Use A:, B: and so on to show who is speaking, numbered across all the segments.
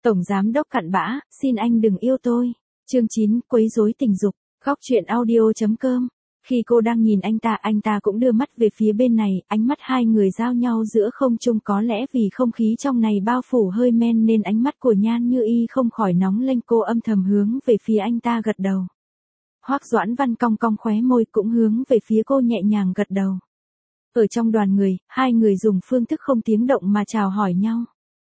A: Tổng giám đốc cặn bã, xin anh đừng yêu tôi. Chương 9, quấy rối tình dục. Góc truyện audio.com. Khi cô đang nhìn anh ta cũng đưa mắt về phía bên này, ánh mắt hai người giao nhau giữa không trung, có lẽ vì không khí trong này bao phủ hơi men nên ánh mắt của Nhan Như Y không khỏi nóng lên. Cô âm thầm hướng về phía anh ta gật đầu. Hoắc Doãn Văn cong cong khóe môi cũng hướng về phía cô nhẹ nhàng gật đầu. Ở trong đoàn người, hai người dùng phương thức không tiếng động mà chào hỏi nhau.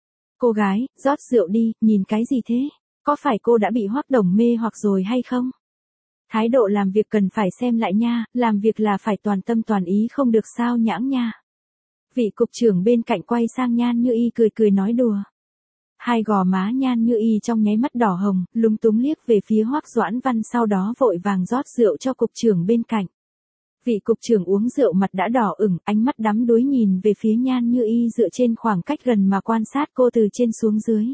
A: Cô gái, rót rượu đi, nhìn cái gì thế? Có phải cô đã bị Hoắc Đồng mê hoặc rồi hay không? Thái độ làm việc cần phải xem lại nha, làm việc là phải toàn tâm toàn ý, không được sao nhãng nha. Vị cục trưởng bên cạnh quay sang Nhan Như Y cười nói đùa. Hai gò má Nhan Như Y trong nháy mắt đỏ hồng, lúng túng liếc về phía Hoắc Doãn Văn, sau đó vội vàng rót rượu cho cục trưởng bên cạnh. Vị cục trưởng uống rượu mặt đã đỏ ửng, ánh mắt đắm đuối nhìn về phía Nhan Như Y dựa trên khoảng cách gần mà quan sát cô từ trên xuống dưới.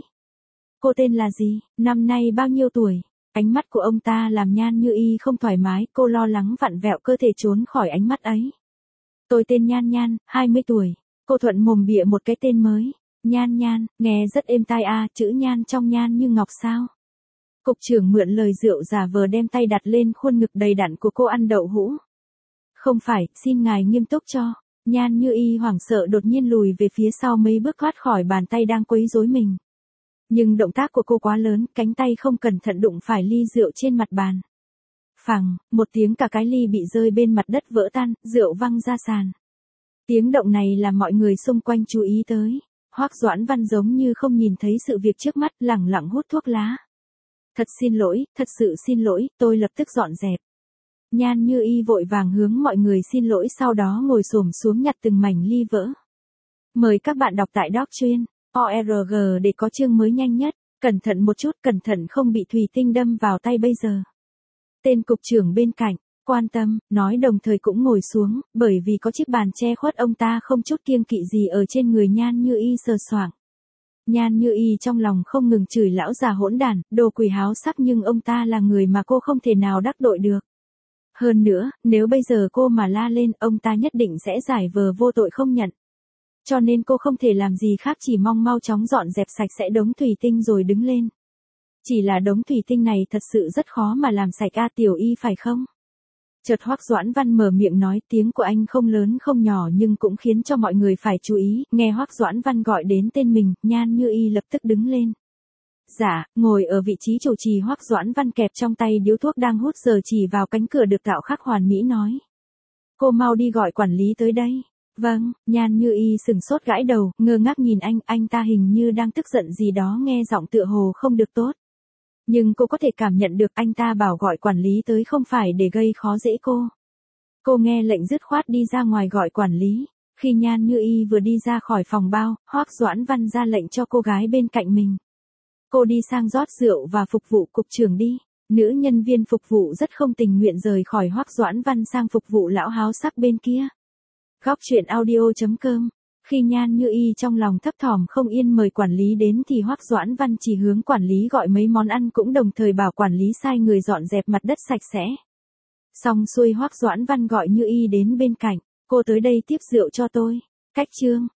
A: Cô tên là gì, năm nay bao nhiêu tuổi? Ánh mắt của ông ta làm Nhan Như Y không thoải mái, cô lo lắng vặn vẹo cơ thể trốn khỏi ánh mắt ấy. Tôi tên Nhan, 20 tuổi. Cô thuận mồm bịa một cái tên mới. Nhan, nghe rất êm tai à, chữ Nhan trong Nhan như ngọc sao? Cục trưởng mượn lời rượu giả vờ đem tay đặt lên khuôn ngực đầy đặn của cô ăn đậu hũ. Không phải, xin ngài nghiêm túc cho. Nhan Như Y hoảng sợ đột nhiên lùi về phía sau mấy bước thoát khỏi bàn tay đang quấy rối mình. Nhưng động tác của cô quá lớn, cánh tay không cẩn thận đụng phải ly rượu trên mặt bàn. Phằng, một tiếng, cả cái ly bị rơi bên mặt đất vỡ tan, rượu văng ra sàn. Tiếng động này làm mọi người xung quanh chú ý tới. Hoắc Doãn Văn giống như không nhìn thấy sự việc trước mắt, lẳng lặng hút thuốc lá. Thật sự xin lỗi, tôi lập tức dọn dẹp. Nhan Như Y vội vàng hướng mọi người xin lỗi, sau đó ngồi xổm xuống nhặt từng mảnh ly vỡ. Mời các bạn đọc tại doc truyện ORG để có chương mới nhanh nhất. Cẩn thận một chút, cẩn thận không bị thủy tinh đâm vào tay bây giờ. Tên cục trưởng bên cạnh, quan tâm, nói đồng thời cũng ngồi xuống, bởi vì có chiếc bàn che khuất ông ta không chút kiêng kỵ gì ở trên người Nhan Như Y sờ soạng. Nhan Như Y trong lòng không ngừng chửi lão già hỗn đản, đồ quỷ háo sắc, nhưng ông ta là người mà cô không thể nào đắc tội được. Hơn nữa, nếu bây giờ cô mà la lên, ông ta nhất định sẽ giải vờ vô tội không nhận. Cho nên cô không thể làm gì khác, chỉ mong mau chóng dọn dẹp sạch sẽ đống thủy tinh rồi đứng lên. Chỉ là đống thủy tinh này thật sự rất khó mà làm sạch a, Tiểu Y phải không? Chợt Hoắc Doãn Văn mở miệng nói, tiếng của anh không lớn không nhỏ nhưng cũng khiến cho mọi người phải chú ý. Nghe Hoắc Doãn Văn gọi đến tên mình, Nhan Như Y lập tức đứng lên. Dạ, ngồi ở vị trí chủ trì Hoắc Doãn Văn kẹp trong tay điếu thuốc đang hút giờ chỉ vào cánh cửa được tạo khắc hoàn mỹ nói. Cô mau đi gọi quản lý tới đây. Vâng, Nhan Như Y sừng sốt gãi đầu, ngơ ngác nhìn anh ta hình như đang tức giận gì đó, nghe giọng tựa hồ không được tốt. Nhưng cô có thể cảm nhận được anh ta bảo gọi quản lý tới không phải để gây khó dễ cô. Cô nghe lệnh dứt khoát đi ra ngoài gọi quản lý. Khi Nhan Như Y vừa đi ra khỏi phòng bao, Hoắc Doãn Văn ra lệnh cho cô gái bên cạnh mình. Cô đi sang rót rượu và phục vụ cục trưởng đi. Nữ nhân viên phục vụ rất không tình nguyện rời khỏi Hoắc Doãn Văn sang phục vụ lão háo sắc bên kia. Góc truyện audio.com. Khi Nhan Như Y trong lòng thấp thỏm không yên mời quản lý đến thì Hoắc Doãn Văn chỉ hướng quản lý gọi mấy món ăn, cũng đồng thời bảo quản lý sai người dọn dẹp mặt đất sạch sẽ. Xong xuôi Hoắc Doãn Văn gọi Như Y đến bên cạnh, cô tới đây tiếp rượu cho tôi. Cách chương.